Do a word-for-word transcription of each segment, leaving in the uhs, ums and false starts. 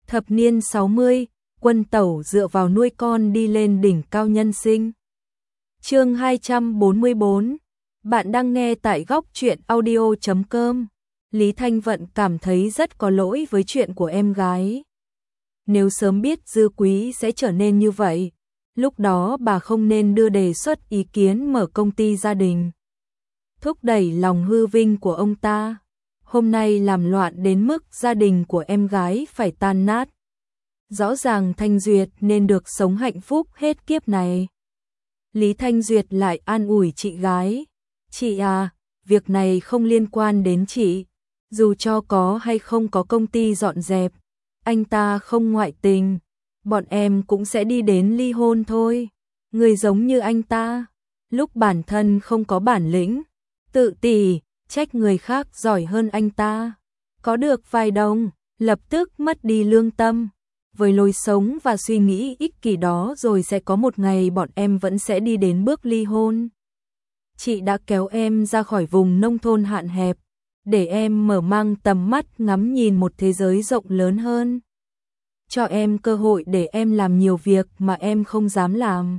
Thập niên sáu mươi, Quân Tẩu dựa vào nuôi con đi lên đỉnh cao nhân sinh. Chương hai trăm bốn mươi tư. Bạn đang nghe tại góc truyện audio chấm com. Lý Thanh Vận cảm thấy rất có lỗi với chuyện của em gái. Nếu sớm biết Dư Quý sẽ trở nên như vậy, lúc đó bà không nên đưa đề xuất ý kiến mở công ty gia đình, thúc đẩy lòng hư vinh của ông ta. Hôm nay làm loạn đến mức gia đình của em gái phải tan nát. Rõ ràng Thanh Duyệt nên được sống hạnh phúc hết kiếp này. Lý Thanh Duyệt lại an ủi chị gái. Chị à, việc này không liên quan đến chị. Dù cho có hay không có công ty dọn dẹp, anh ta không ngoại tình, bọn em cũng sẽ đi đến ly hôn thôi. Người giống như anh ta, lúc bản thân không có bản lĩnh, tự tỷ, trách người khác giỏi hơn anh ta, có được vài đồng, lập tức mất đi lương tâm. Với lối sống và suy nghĩ ích kỷ đó rồi sẽ có một ngày bọn em vẫn sẽ đi đến bước ly hôn. Chị đã kéo em ra khỏi vùng nông thôn hạn hẹp, để em mở mang tầm mắt ngắm nhìn một thế giới rộng lớn hơn. Cho em cơ hội để em làm nhiều việc mà em không dám làm.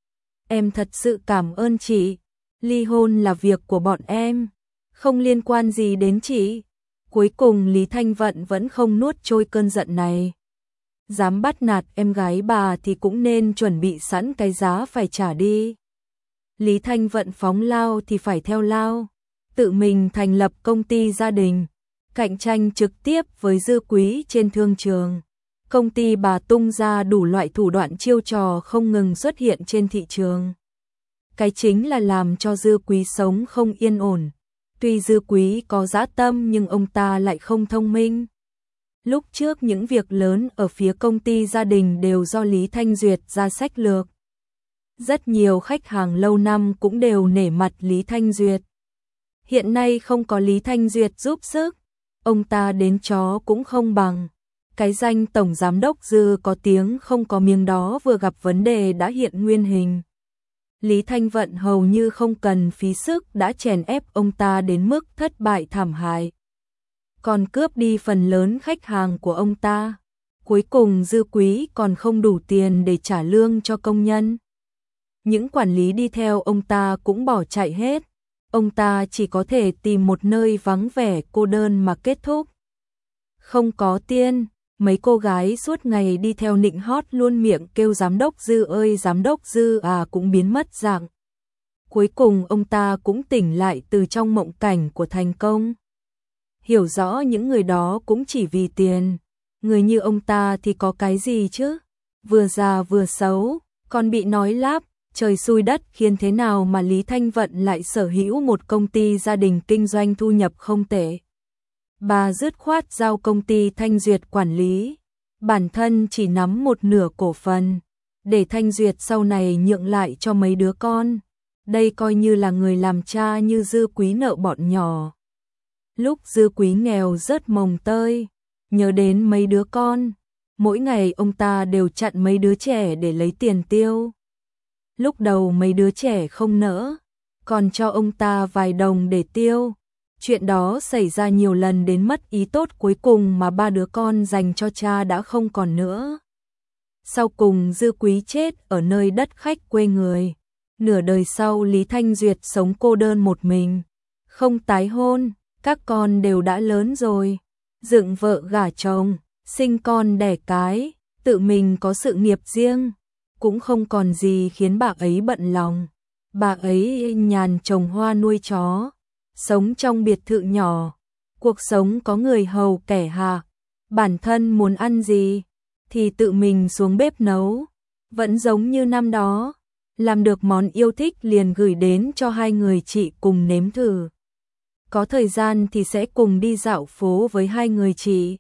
Em thật sự cảm ơn chị. Ly hôn là việc của bọn em, không liên quan gì đến chị. Cuối cùng Lý Thanh Vận vẫn không nuốt trôi cơn giận này. Dám bắt nạt em gái bà thì cũng nên chuẩn bị sẵn cái giá phải trả đi. Lý Thanh Vận phóng lao thì phải theo lao, tự mình thành lập công ty gia đình, cạnh tranh trực tiếp với Dư Quý trên thương trường. Công ty bà tung ra đủ loại thủ đoạn chiêu trò không ngừng xuất hiện trên thị trường. Cái chính là làm cho Dư Quý sống không yên ổn. Tuy Dư Quý có dã tâm nhưng ông ta lại không thông minh. Lúc trước những việc lớn ở phía công ty gia đình đều do Lý Thanh Duyệt ra sách lược. Rất nhiều khách hàng lâu năm cũng đều nể mặt Lý Thanh Duyệt. Hiện nay không có Lý Thanh Duyệt giúp sức, ông ta đến chó cũng không bằng. Cái danh tổng giám đốc Dư có tiếng không có miếng đó vừa gặp vấn đề đã hiện nguyên hình. Lý Thanh Vận hầu như không cần phí sức đã chèn ép ông ta đến mức thất bại thảm hại, còn cướp đi phần lớn khách hàng của ông ta. Cuối cùng Dư Quý còn không đủ tiền để trả lương cho công nhân. Những quản lý đi theo ông ta cũng bỏ chạy hết. Ông ta chỉ có thể tìm một nơi vắng vẻ cô đơn mà kết thúc. Không có tiền, mấy cô gái suốt ngày đi theo nịnh hót luôn miệng kêu giám đốc Dư ơi giám đốc Dư à cũng biến mất dạng. Cuối cùng ông ta cũng tỉnh lại từ trong mộng cảnh của thành công. Hiểu rõ những người đó cũng chỉ vì tiền. Người như ông ta thì có cái gì chứ? Vừa già vừa xấu, còn bị nói láp. Trời xui đất khiến thế nào mà Lý Thanh Vận lại sở hữu một công ty gia đình kinh doanh thu nhập không tệ. Bà dứt khoát giao công ty Thanh Duyệt quản lý, bản thân chỉ nắm một nửa cổ phần, để Thanh Duyệt sau này nhượng lại cho mấy đứa con. Đây coi như là người làm cha như Dư Quý nợ bọn nhỏ. Lúc Dư Quý nghèo rớt mồng tơi, nhớ đến mấy đứa con, mỗi ngày ông ta đều chặn mấy đứa trẻ để lấy tiền tiêu. Lúc đầu mấy đứa trẻ không nỡ, còn cho ông ta vài đồng để tiêu. Chuyện đó xảy ra nhiều lần đến mất ý tốt, cuối cùng mà ba đứa con dành cho cha đã không còn nữa. Sau cùng Dư Quý chết ở nơi đất khách quê người. Nửa đời sau Lý Thanh Duyệt sống cô đơn một mình, không tái hôn, các con đều đã lớn rồi, dựng vợ gả chồng, sinh con đẻ cái, tự mình có sự nghiệp riêng. Cũng không còn gì khiến bà ấy bận lòng. Bà ấy nhàn trồng hoa nuôi chó, sống trong biệt thự nhỏ, cuộc sống có người hầu kẻ hạ. Bản thân muốn ăn gì thì tự mình xuống bếp nấu, vẫn giống như năm đó, làm được món yêu thích liền gửi đến cho hai người chị cùng nếm thử. Có thời gian thì sẽ cùng đi dạo phố với hai người chị,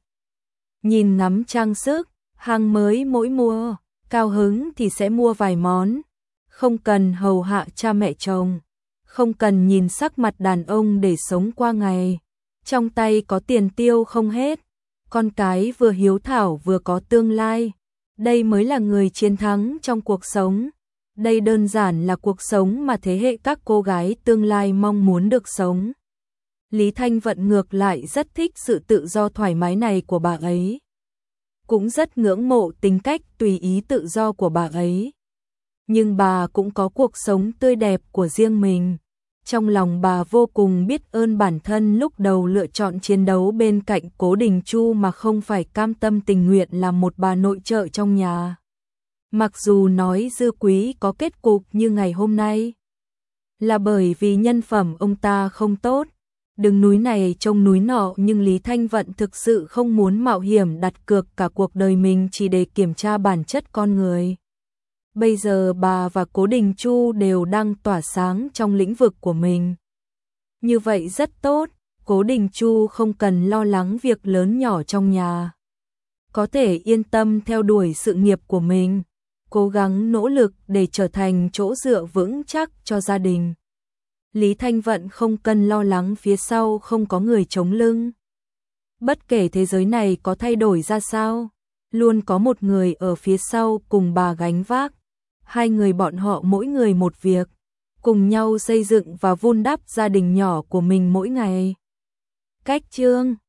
nhìn ngắm trang sức, hàng mới mỗi mùa. Cao hứng thì sẽ mua vài món, không cần hầu hạ cha mẹ chồng, không cần nhìn sắc mặt đàn ông để sống qua ngày. Trong tay có tiền tiêu không hết, con cái vừa hiếu thảo vừa có tương lai. Đây mới là người chiến thắng trong cuộc sống. Đây đơn giản là cuộc sống mà thế hệ các cô gái tương lai mong muốn được sống. Lý Thanh Vận ngược lại rất thích sự tự do thoải mái này của bà ấy. cũng rất ngưỡng mộ tính cách tùy ý tự do của bà ấy. Nhưng bà cũng có cuộc sống tươi đẹp của riêng mình. Trong lòng bà vô cùng biết ơn bản thân lúc đầu lựa chọn chiến đấu bên cạnh Cố Đình Chu mà không phải cam tâm tình nguyện làm một bà nội trợ trong nhà. Mặc dù nói Dư Quý có kết cục như ngày hôm nay, là bởi vì nhân phẩm ông ta không tốt, đứng núi này trông núi nọ, nhưng Lý Thanh Vận thực sự không muốn mạo hiểm đặt cược cả cuộc đời mình chỉ để kiểm tra bản chất con người. Bây giờ bà và Cố Đình Chu đều đang tỏa sáng trong lĩnh vực của mình. Như vậy rất tốt, Cố Đình Chu không cần lo lắng việc lớn nhỏ trong nhà. Có thể yên tâm theo đuổi sự nghiệp của mình, cố gắng nỗ lực để trở thành chỗ dựa vững chắc cho gia đình. Lý Thanh Vận không cần lo lắng phía sau không có người chống lưng. Bất kể thế giới này có thay đổi ra sao, luôn có một người ở phía sau cùng bà gánh vác. Hai người bọn họ mỗi người một việc, cùng nhau xây dựng và vun đắp gia đình nhỏ của mình mỗi ngày. Cách chương